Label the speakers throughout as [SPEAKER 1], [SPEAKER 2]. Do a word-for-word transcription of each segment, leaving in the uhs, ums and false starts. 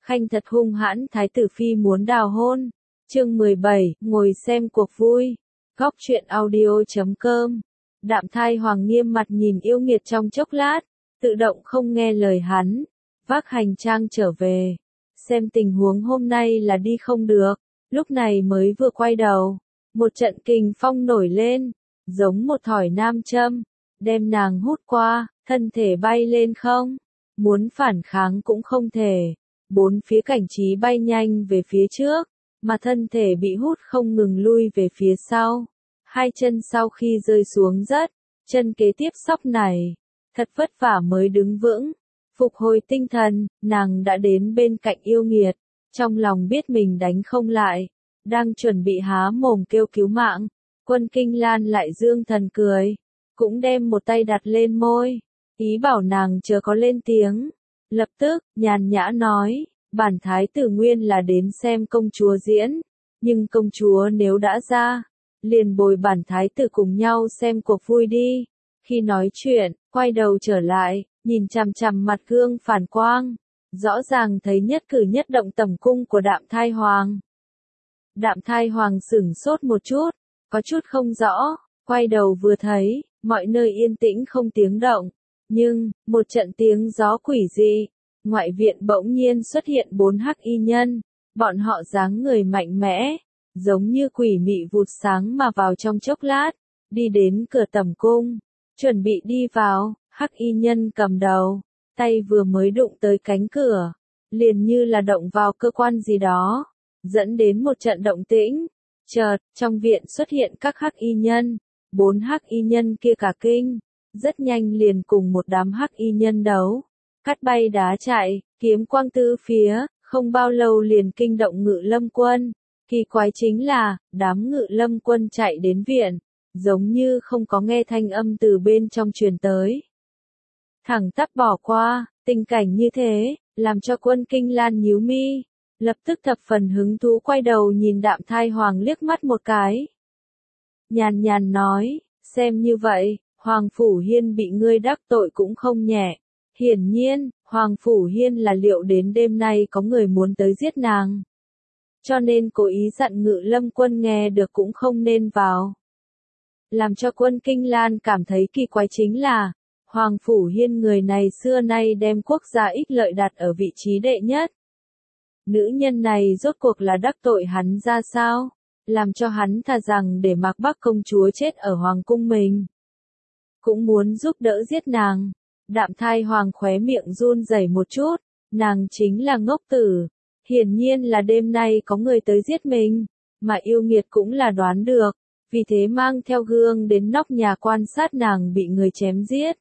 [SPEAKER 1] Khanh thật hung hãn, thái tử phi muốn đào hôn. Chương mười bảy, ngồi xem cuộc vui. Góc truyện audio chấm com. Đạm Thai Hoàng nghiêm mặt nhìn yêu nghiệt trong chốc lát, tự động không nghe lời hắn, vác hành trang trở về. Xem tình huống hôm nay là đi không được, lúc này mới vừa quay đầu, một trận kình phong nổi lên, giống một thỏi nam châm, đem nàng hút qua, thân thể bay lên không, muốn phản kháng cũng không thể. Bốn phía cảnh trí bay nhanh về phía trước, mà thân thể bị hút không ngừng lui về phía sau. Hai chân sau khi rơi xuống đất, chân kế tiếp sóc này, thật vất vả mới đứng vững. Phục hồi tinh thần, nàng đã đến bên cạnh yêu nghiệt, trong lòng biết mình đánh không lại, đang chuẩn bị há mồm kêu cứu mạng. Quân Kinh Lan lại dương thần cười, cũng đem một tay đặt lên môi, ý bảo nàng chờ có lên tiếng. Lập tức, nhàn nhã nói, bản thái tử nguyên là đến xem công chúa diễn, nhưng công chúa nếu đã ra, liền bồi bản thái tử cùng nhau xem cuộc vui đi. Khi nói chuyện, quay đầu trở lại, nhìn chằm chằm mặt gương phản quang, rõ ràng thấy nhất cử nhất động tầm cung của Đạm Thai Hoàng. Đạm Thai Hoàng sửng sốt một chút, có chút không rõ, quay đầu vừa thấy, mọi nơi yên tĩnh không tiếng động, nhưng, một trận tiếng gió quỷ dị, ngoại viện bỗng nhiên xuất hiện bốn hắc y nhân, bọn họ dáng người mạnh mẽ, giống như quỷ mị vụt sáng mà vào trong chốc lát, đi đến cửa tầm cung, chuẩn bị đi vào. Hắc y nhân cầm đầu, tay vừa mới đụng tới cánh cửa, liền như là động vào cơ quan gì đó, dẫn đến một trận động tĩnh. Chợt, trong viện xuất hiện các hắc y nhân, bốn hắc y nhân kia cả kinh, rất nhanh liền cùng một đám hắc y nhân đấu, cắt bay đá chạy, kiếm quang tứ phía, không bao lâu liền kinh động Ngự Lâm quân. Kỳ quái chính là, đám Ngự Lâm quân chạy đến viện, giống như không có nghe thanh âm từ bên trong truyền tới. Thẳng tắp bỏ qua, tình cảnh như thế, làm cho Quân Kinh Lan nhíu mi, lập tức thập phần hứng thú quay đầu nhìn Đạm Thai Hoàng liếc mắt một cái. Nhàn nhàn nói, xem như vậy, Hoàng Phủ Hiên bị ngươi đắc tội cũng không nhẹ. Hiển nhiên, Hoàng Phủ Hiên là liệu đến đêm nay có người muốn tới giết nàng. Cho nên cố ý dặn Ngự Lâm quân nghe được cũng không nên vào. Làm cho Quân Kinh Lan cảm thấy kỳ quái chính là, Hoàng Phủ Hiên người này xưa nay đem quốc gia ích lợi đặt ở vị trí đệ nhất. Nữ nhân này rốt cuộc là đắc tội hắn ra sao, làm cho hắn thà rằng để Mạc Bắc công chúa chết ở Hoàng cung mình, cũng muốn giúp đỡ giết nàng. Đạm Thai Hoàng khóe miệng run rẩy một chút, nàng chính là ngốc tử, hiển nhiên là đêm nay có người tới giết mình, mà yêu nghiệt cũng là đoán được, vì thế mang theo gương đến nóc nhà quan sát nàng bị người chém giết.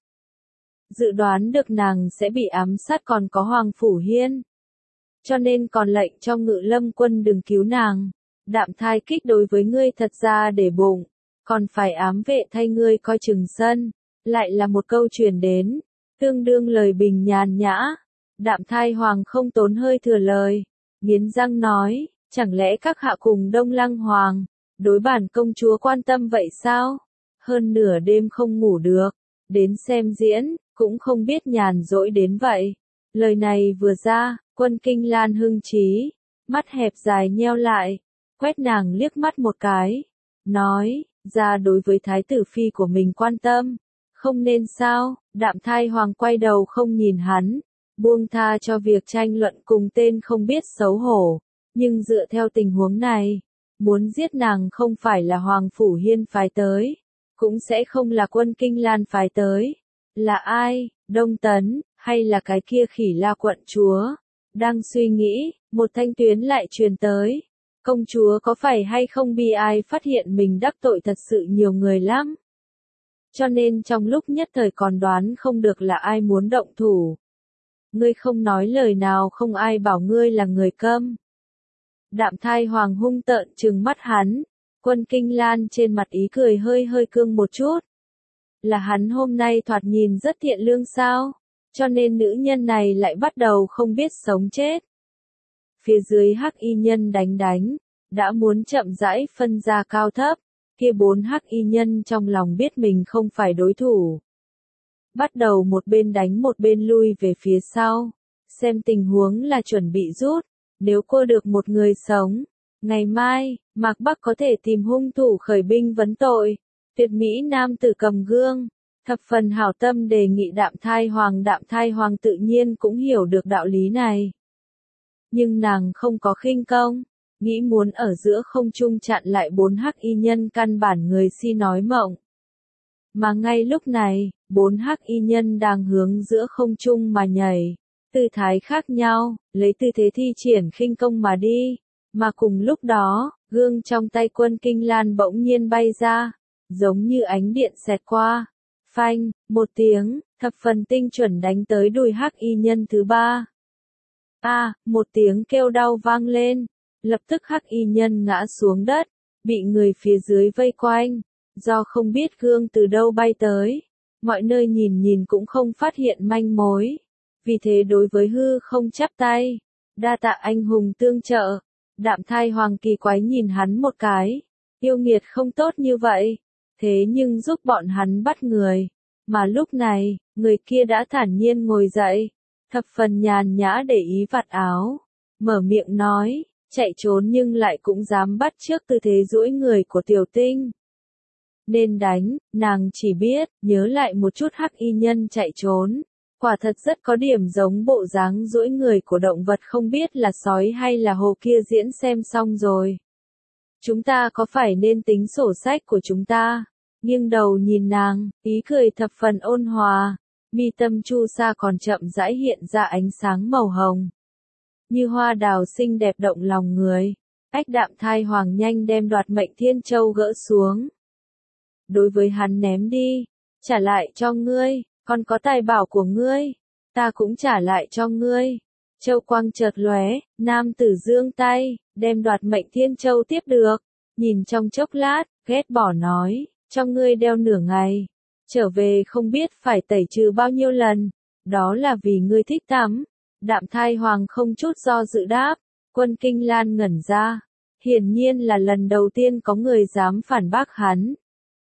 [SPEAKER 1] Dự đoán được nàng sẽ bị ám sát còn có Hoàng Phủ Hiên, cho nên còn lệnh cho Ngự Lâm quân đừng cứu nàng. Đạm Thai kích đối với ngươi thật ra để bụng, còn phải ám vệ thay ngươi coi chừng sân. Lại là một câu truyền đến, tương đương lời bình nhàn nhã. Đạm Thai Hoàng không tốn hơi thừa lời, nghiến răng nói, chẳng lẽ các hạ cùng Đông Lăng Hoàng, đối bản công chúa quan tâm vậy sao? Hơn nửa đêm không ngủ được, đến xem diễn, cũng không biết nhàn rỗi đến vậy. Lời này vừa ra, Quân Kinh Lan hưng trí, mắt hẹp dài nheo lại, quét nàng liếc mắt một cái, nói, ra đối với thái tử phi của mình quan tâm, không nên sao? Đạm Thai Hoàng quay đầu không nhìn hắn, buông tha cho việc tranh luận cùng tên không biết xấu hổ, nhưng dựa theo tình huống này, muốn giết nàng không phải là Hoàng Phủ Hiên phái tới, cũng sẽ không là Quân Kinh Lan phái tới. Là ai, Đông Tấn, hay là cái kia Khỉ La quận chúa? Đang suy nghĩ, một thanh tuyến lại truyền tới. Công chúa có phải hay không bi ai phát hiện mình đắc tội thật sự nhiều người lắm. Cho nên trong lúc nhất thời còn đoán không được là ai muốn động thủ. Ngươi không nói lời nào không ai bảo ngươi là người câm. Đạm Thai Hoàng hung tợn trừng mắt hắn, Quân Kinh Lan trên mặt ý cười hơi hơi cương một chút. Là hắn hôm nay thoạt nhìn rất thiện lương sao, cho nên nữ nhân này lại bắt đầu không biết sống chết. Phía dưới hắc y nhân đánh đánh, đã muốn chậm rãi phân ra cao thấp, kia bốn hắc y nhân trong lòng biết mình không phải đối thủ. Bắt đầu một bên đánh một bên lui về phía sau, xem tình huống là chuẩn bị rút, nếu cô được một người sống. Ngày mai, Mạc Bắc có thể tìm hung thủ khởi binh vấn tội. Tuyệt mỹ nam tử cầm gương, thập phần hảo tâm đề nghị Đạm Thai Hoàng. Đạm Thai Hoàng tự nhiên cũng hiểu được đạo lý này. Nhưng nàng không có khinh công, nghĩ muốn ở giữa không trung chặn lại bốn hắc y nhân căn bản người si nói mộng. Mà ngay lúc này, bốn hắc y nhân đang hướng giữa không trung mà nhảy, tư thái khác nhau, lấy tư thế thi triển khinh công mà đi. Mà cùng lúc đó, gương trong tay Quân Kinh Lan bỗng nhiên bay ra, giống như ánh điện xẹt qua. Phanh, một tiếng, thập phần tinh chuẩn đánh tới đùi hắc y nhân thứ ba. A, à, một tiếng kêu đau vang lên, lập tức hắc y nhân ngã xuống đất, bị người phía dưới vây quanh. Do không biết gương từ đâu bay tới, mọi nơi nhìn nhìn cũng không phát hiện manh mối. Vì thế đối với hư không chắp tay, đa tạ anh hùng tương trợ. Đạm Thai Hoàng kỳ quái nhìn hắn một cái, yêu nghiệt không tốt như vậy, thế nhưng giúp bọn hắn bắt người. Mà lúc này, người kia đã thản nhiên ngồi dậy, thập phần nhàn nhã để ý vạt áo, mở miệng nói, chạy trốn nhưng lại cũng dám bắt chước tư thế duỗi người của Tiểu Tinh. Nên đánh, nàng chỉ biết, nhớ lại một chút hắc y nhân chạy trốn. Quả thật rất có điểm giống bộ dáng duỗi người của động vật không biết là sói hay là hổ kia diễn xem xong rồi. Chúng ta có phải nên tính sổ sách của chúng ta? Nghiêng đầu nhìn nàng, ý cười thập phần ôn hòa, mi tâm chu sa còn chậm rãi hiện ra ánh sáng màu hồng. Như hoa đào xinh đẹp động lòng người. Ách Đạm Thai Hoàng nhanh đem Đoạt Mệnh Thiên Châu gỡ xuống. Đối với hắn ném đi, trả lại cho ngươi. Còn có tài bảo của ngươi, ta cũng trả lại cho ngươi. Châu quang chợt lóe, nam tử giương tay, đem Đoạt Mệnh Thiên Châu tiếp được, nhìn trong chốc lát, ghét bỏ nói, cho ngươi đeo nửa ngày, trở về không biết phải tẩy trừ bao nhiêu lần, đó là vì ngươi thích tắm. Đạm Thai Hoàng không chút do dự đáp, Quân Kinh Lan ngẩn ra, hiển nhiên là lần đầu tiên có người dám phản bác hắn.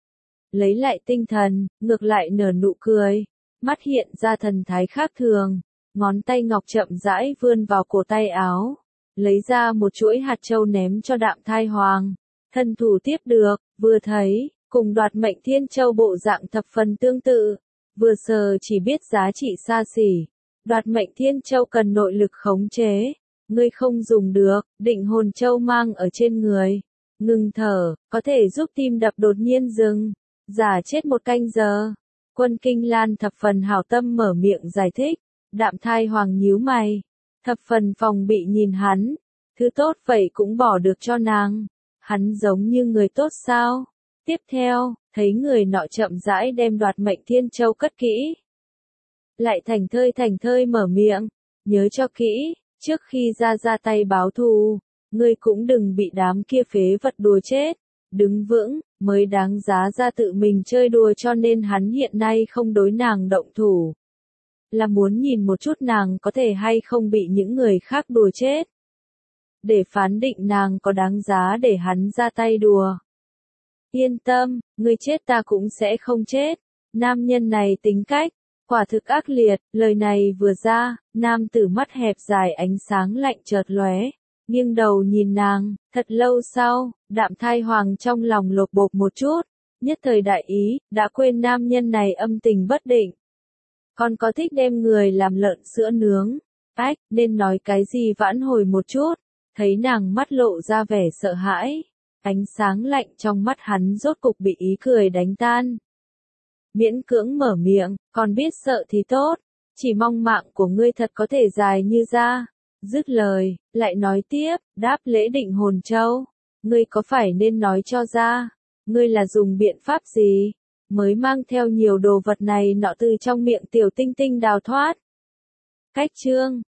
[SPEAKER 1] Lấy lại tinh thần, ngược lại nở nụ cười, mắt hiện ra thần thái khác thường, ngón tay ngọc chậm rãi vươn vào cổ tay áo, lấy ra một chuỗi hạt châu ném cho Đạm Thai Hoàng. Thân thủ tiếp được, vừa thấy, cùng Đoạt Mệnh Thiên Châu bộ dạng thập phần tương tự, vừa sờ chỉ biết giá trị xa xỉ. Đoạt Mệnh Thiên Châu cần nội lực khống chế, ngươi không dùng được, Định Hồn Châu mang ở trên người, ngừng thở, có thể giúp tim đập đột nhiên dừng, giả chết một canh giờ. Quân Kinh Lan thập phần hảo tâm mở miệng giải thích, Đạm Thai Hoàng nhíu mày, thập phần phòng bị nhìn hắn, thứ tốt vậy cũng bỏ được cho nàng, hắn giống như người tốt sao? Tiếp theo, thấy người nọ chậm rãi đem Đoạt Mệnh Thiên Châu cất kỹ, lại thành thơi thành thơi mở miệng, nhớ cho kỹ, trước khi ra ra tay báo thù, ngươi cũng đừng bị đám kia phế vật đùa chết, đứng vững, mới đáng giá ra tự mình chơi đùa, cho nên hắn hiện nay không đối nàng động thủ. Là muốn nhìn một chút nàng có thể hay không bị những người khác đùa chết. Để phán định nàng có đáng giá để hắn ra tay đùa. Yên tâm, ngươi chết ta cũng sẽ không chết. Nam nhân này tính cách, quả thực ác liệt, lời này vừa ra, nam tử mắt hẹp dài ánh sáng lạnh chợt lóe. Nghiêng đầu nhìn nàng, thật lâu sau, Đạm Thai Hoàng trong lòng lột bột một chút, nhất thời đại ý, đã quên nam nhân này âm tình bất định. Còn có thích đem người làm lợn sữa nướng, ách, nên nói cái gì vãn hồi một chút, thấy nàng mắt lộ ra vẻ sợ hãi, ánh sáng lạnh trong mắt hắn rốt cục bị ý cười đánh tan. Miễn cưỡng mở miệng, còn biết sợ thì tốt, chỉ mong mạng của ngươi thật có thể dài như ra. Dứt lời, lại nói tiếp, đáp lễ Định Hồn Châu, ngươi có phải nên nói cho ra, ngươi là dùng biện pháp gì, mới mang theo nhiều đồ vật này nọ từ trong miệng Tiểu Tinh Tinh đào thoát. Cách chương